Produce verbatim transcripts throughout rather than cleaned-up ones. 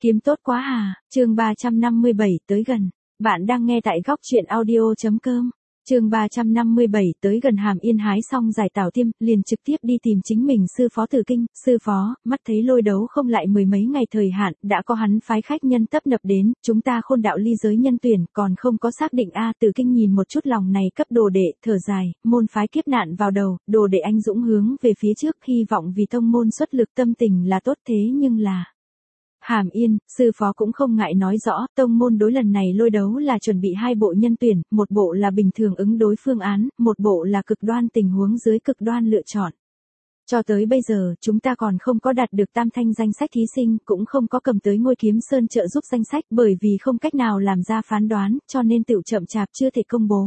Kiếm tốt quá à, chương ba trăm năm mươi bảy tới gần. Bạn đang nghe tại góc truyện audio.com. Chương ba trăm năm mươi bảy tới gần. Hàm Yên hái xong giải tảo tiêm, liền trực tiếp đi tìm chính mình sư phó Tử Kinh. Sư phó, mắt thấy lôi đấu không lại mười mấy ngày thời hạn, đã có hắn phái khách nhân tấp nập đến, chúng ta khôn đạo ly giới nhân tuyển, còn không có xác định a. Tử Kinh nhìn một chút lòng này cấp đồ đệ, thở dài, môn phái kiếp nạn vào đầu, đồ đệ anh dũng hướng về phía trước, hy vọng vì tông môn xuất lực, tâm tình là tốt, thế nhưng là... Hàm Yên, sư phó cũng không ngại nói rõ, tông môn đối lần này lôi đấu là chuẩn bị hai bộ nhân tuyển, một bộ là bình thường ứng đối phương án, một bộ là cực đoan tình huống dưới cực đoan lựa chọn. Cho tới bây giờ, chúng ta còn không có đạt được tam thanh danh sách thí sinh, cũng không có cầm tới Ngôi Kiếm Sơn trợ giúp danh sách, bởi vì không cách nào làm ra phán đoán, cho nên tựu chậm chạp chưa thể công bố.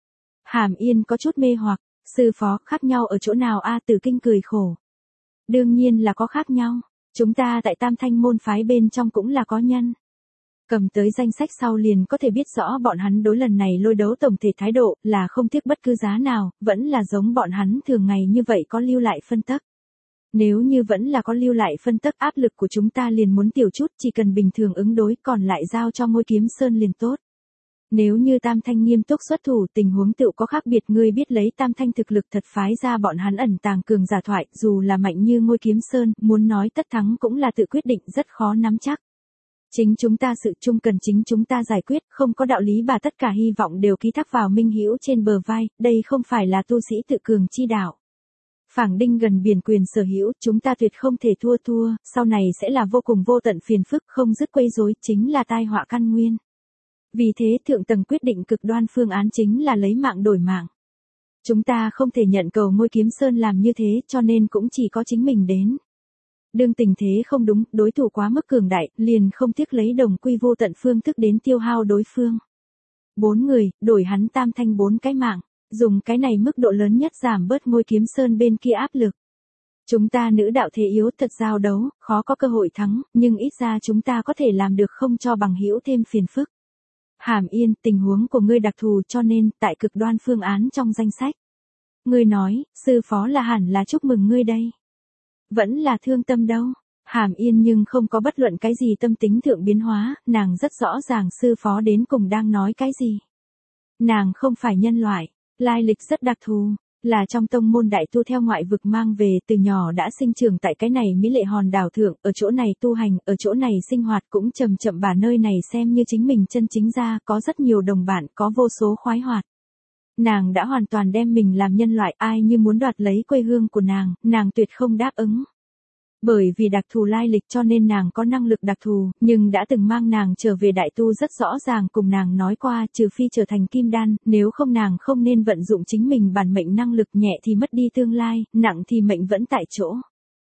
Hàm Yên có chút mê hoặc, sư phó, khác nhau ở chỗ nào a? Tử Kinh cười khổ. Đương nhiên là có khác nhau. Chúng ta tại tam thanh môn phái bên trong cũng là có nhân. Cầm tới danh sách sau liền có thể biết rõ bọn hắn đối lần này lôi đấu tổng thể thái độ là không tiếc bất cứ giá nào, vẫn là giống bọn hắn thường ngày như vậy có lưu lại phân tắc. Nếu như vẫn là có lưu lại phân tắc, áp lực của chúng ta liền muốn tiểu chút, chỉ cần bình thường ứng đối, còn lại giao cho Ngôi Kiếm Sơn liền tốt. Nếu như tam thanh nghiêm túc xuất thủ, tình huống tựu có khác biệt, ngươi biết lấy tam thanh thực lực thật phái ra bọn hắn ẩn tàng cường giả thoại, dù là mạnh như Ngôi Kiếm Sơn, muốn nói tất thắng cũng là tự quyết định, rất khó nắm chắc. Chính chúng ta sự chung cần chính chúng ta giải quyết, không có đạo lý bà tất cả hy vọng đều ký thác vào Minh Hữu trên bờ vai, đây không phải là tu sĩ tự cường chi đạo. Phảng Đinh gần biển quyền sở hữu, chúng ta tuyệt không thể thua thua, sau này sẽ là vô cùng vô tận phiền phức, không dứt quấy rối, chính là tai họa căn nguyên. Vì thế thượng tầng quyết định cực đoan phương án chính là lấy mạng đổi mạng. Chúng ta không thể nhận cầu Ngôi Kiếm Sơn làm như thế, cho nên cũng chỉ có chính mình đến. Đương tình thế không đúng, đối thủ quá mức cường đại, liền không tiếc lấy đồng quy vô tận phương thức đến tiêu hao đối phương. Bốn người, đổi hắn tam thanh bốn cái mạng, dùng cái này mức độ lớn nhất giảm bớt Ngôi Kiếm Sơn bên kia áp lực. Chúng ta nữ đạo thế yếu thật, giao đấu, khó có cơ hội thắng, nhưng ít ra chúng ta có thể làm được không cho bằng hữu thêm phiền phức. Hàm Yên, tình huống của ngươi đặc thù cho nên, tại cực đoan phương án trong danh sách. Ngươi nói, sư phó là hẳn là chúc mừng ngươi đây. Vẫn là thương tâm đâu. Hàm Yên nhưng không có bất luận cái gì tâm tính thượng biến hóa, nàng rất rõ ràng sư phó đến cùng đang nói cái gì. Nàng không phải nhân loại, lai lịch rất đặc thù. Là trong tông môn đại tu theo ngoại vực mang về, từ nhỏ đã sinh trưởng tại cái này mỹ lệ hòn đảo thượng, ở chỗ này tu hành, ở chỗ này sinh hoạt, cũng chậm chậm bà nơi này xem như chính mình chân chính ra, có rất nhiều đồng bạn, có vô số khoái hoạt. Nàng đã hoàn toàn đem mình làm nhân loại, ai như muốn đoạt lấy quê hương của nàng, nàng tuyệt không đáp ứng. Bởi vì đặc thù lai lịch cho nên nàng có năng lực đặc thù, nhưng đã từng mang nàng trở về đại tu rất rõ ràng cùng nàng nói qua, trừ phi trở thành kim đan, nếu không nàng không nên vận dụng chính mình bản mệnh năng lực, nhẹ thì mất đi tương lai, nặng thì mệnh vẫn tại chỗ.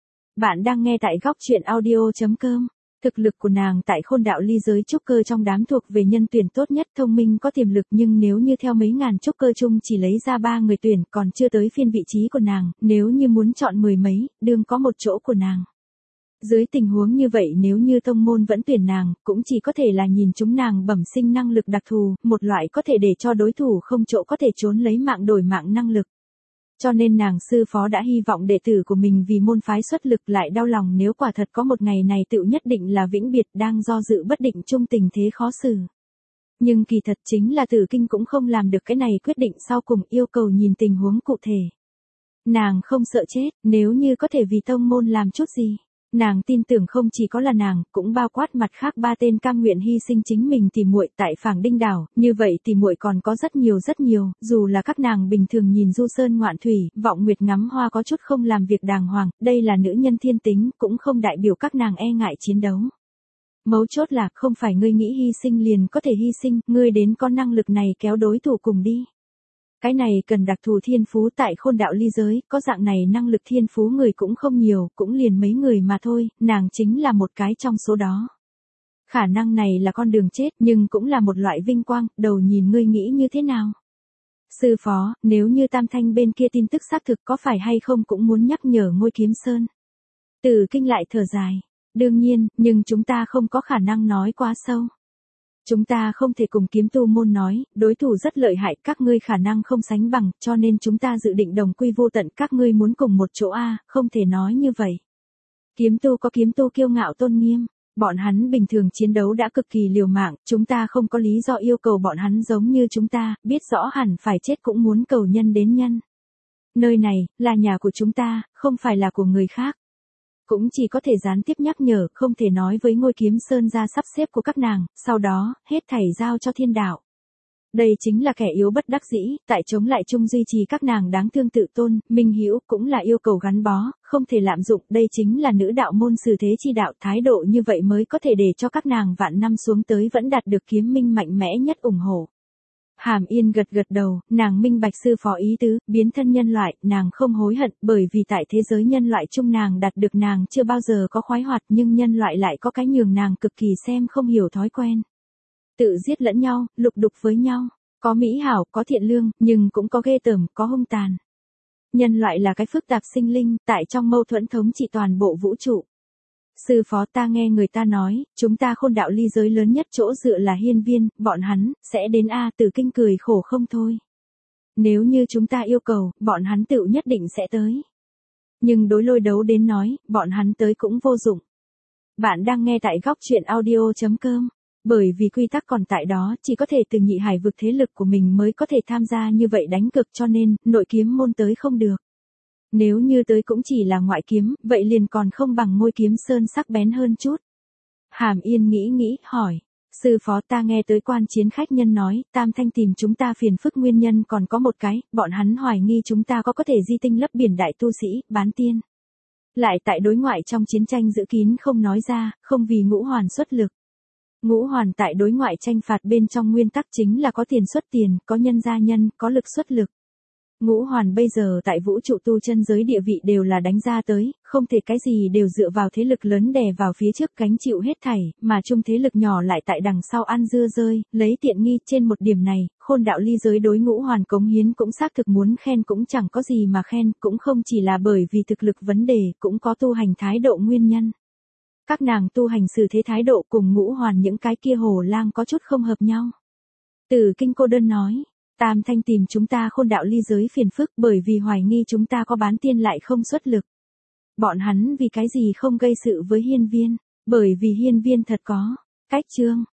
Bạn đang nghe tại góc truyện audio.com. Thực lực của nàng tại khôn đạo ly giới trúc cơ trong đám thuộc về nhân tuyển tốt nhất, thông minh có tiềm lực, nhưng nếu như theo mấy ngàn trúc cơ chung chỉ lấy ra ba người tuyển, còn chưa tới phiên vị trí của nàng, nếu như muốn chọn mười mấy, đương có một chỗ của nàng. Dưới tình huống như vậy, nếu như tông môn vẫn tuyển nàng, cũng chỉ có thể là nhìn chúng nàng bẩm sinh năng lực đặc thù, một loại có thể để cho đối thủ không chỗ có thể trốn lấy mạng đổi mạng năng lực. Cho nên nàng sư phó đã hy vọng đệ tử của mình vì môn phái xuất lực, lại đau lòng nếu quả thật có một ngày này tựu nhất định là vĩnh biệt, đang do dự bất định chung tình thế khó xử. Nhưng kỳ thật chính là Tử Kinh cũng không làm được cái này quyết định sau cùng, yêu cầu nhìn tình huống cụ thể. Nàng không sợ chết, nếu như có thể vì tông môn làm chút gì. Nàng tin tưởng không chỉ có là nàng, cũng bao quát mặt khác ba tên cam nguyện hy sinh chính mình tỉ muội tại Phảng Đinh đảo, như vậy tỉ muội còn có rất nhiều rất nhiều, dù là các nàng bình thường nhìn du sơn ngoạn thủy, vọng nguyệt ngắm hoa có chút không làm việc đàng hoàng, đây là nữ nhân thiên tính, cũng không đại biểu các nàng e ngại chiến đấu. Mấu chốt là không phải ngươi nghĩ hy sinh liền có thể hy sinh, ngươi đến có năng lực này kéo đối thủ cùng đi. Cái này cần đặc thù thiên phú, tại khôn đạo ly giới, có dạng này năng lực thiên phú người cũng không nhiều, cũng liền mấy người mà thôi, nàng chính là một cái trong số đó. Khả năng này là con đường chết, nhưng cũng là một loại vinh quang, đầu nhìn ngươi nghĩ như thế nào? Sư phó, nếu như tam thanh bên kia tin tức xác thực có phải hay không cũng muốn nhắc nhở Ngôi Kiếm Sơn. Tử Kinh lại thở dài. Đương nhiên, nhưng chúng ta không có khả năng nói quá sâu. Chúng ta không thể cùng kiếm tu môn nói, đối thủ rất lợi hại, các ngươi khả năng không sánh bằng, cho nên chúng ta dự định đồng quy vô tận, các ngươi muốn cùng một chỗ a, không thể nói như vậy. Kiếm tu có kiếm tu kiêu ngạo tôn nghiêm, Bọn hắn bình thường chiến đấu đã cực kỳ liều mạng, chúng ta không có lý do yêu cầu bọn hắn giống như chúng ta, biết rõ hẳn phải chết cũng muốn cầu nhân đến nhân. Nơi này, là nhà của chúng ta, không phải là của người khác. Cũng chỉ có thể gián tiếp nhắc nhở, không thể nói với Ngôi Kiếm Sơn ra sắp xếp của các nàng, sau đó, hết thảy giao cho thiên đạo. Đây chính là kẻ yếu bất đắc dĩ, tại chống lại chung duy trì các nàng đáng thương tự tôn, minh hữu cũng là yêu cầu gắn bó, không thể lạm dụng, đây chính là nữ đạo môn xử thế chi đạo, thái độ như vậy mới có thể để cho các nàng vạn năm xuống tới vẫn đạt được kiếm minh mạnh mẽ nhất ủng hộ. Hàm Yên gật gật đầu, nàng minh bạch sư phó ý tứ, biến thân nhân loại, nàng không hối hận, bởi vì tại thế giới nhân loại chung nàng đạt được nàng chưa bao giờ có khoái hoạt, nhưng nhân loại lại có cái nhường nàng cực kỳ xem không hiểu thói quen. Tự giết lẫn nhau, lục đục với nhau, có mỹ hảo, có thiện lương, nhưng cũng có ghê tởm, có hung tàn. Nhân loại là cái phức tạp sinh linh, tại trong mâu thuẫn thống trị toàn bộ vũ trụ. Sư phó, ta nghe người ta nói, chúng ta khôn đạo ly giới lớn nhất chỗ dựa là hiên viên, bọn hắn, sẽ đến A Tử Kinh cười khổ không thôi. Nếu như chúng ta yêu cầu, bọn hắn tự nhất định sẽ tới. Nhưng đối Lôi Đấu đến nói, bọn hắn tới cũng vô dụng. Bạn đang nghe tại góc truyện audio chấm com. Bởi vì quy tắc còn tại đó, chỉ có thể từ nhị hải vực thế lực của mình mới có thể tham gia như vậy đánh cực, cho nên, nội kiếm môn tới không được. Nếu như tới cũng chỉ là ngoại kiếm, vậy liền còn không bằng Ngôi Kiếm Sơn sắc bén hơn chút. Hàm Yên nghĩ nghĩ, hỏi. Sư phó, ta nghe tới quan chiến khách nhân nói, Tam Thanh tìm chúng ta phiền phức nguyên nhân còn có một cái, bọn hắn hoài nghi chúng ta có có thể di tinh lấp biển đại tu sĩ, bán tiên. Lại tại đối ngoại trong chiến tranh giữ kín không nói ra, không vì Ngũ Hoàn xuất lực. Ngũ Hoàn tại đối ngoại tranh phạt bên trong nguyên tắc chính là có tiền xuất tiền, có nhân ra nhân, có lực xuất lực. Ngũ Hoàn bây giờ tại vũ trụ tu chân giới địa vị đều là đánh ra tới, không thể cái gì đều dựa vào thế lực lớn đè vào phía trước gánh chịu hết thảy, mà chung thế lực nhỏ lại tại đằng sau ăn dưa rơi, lấy tiện nghi. Trên một điểm này, khôn đạo ly giới đối Ngũ Hoàn cống hiến cũng xác thực muốn khen cũng chẳng có gì mà khen, cũng không chỉ là bởi vì thực lực vấn đề, cũng có tu hành thái độ nguyên nhân. Các nàng tu hành xử thế thái độ cùng Ngũ Hoàn những cái kia hồ lang có chút không hợp nhau. Tử Kinh cô đơn nói. Tam Thanh tìm chúng ta khôn đạo ly giới phiền phức bởi vì hoài nghi chúng ta có bán tiên lại không xuất lực. Bọn hắn vì cái gì không gây sự với hiên viên, bởi vì hiên viên thật có cách chương.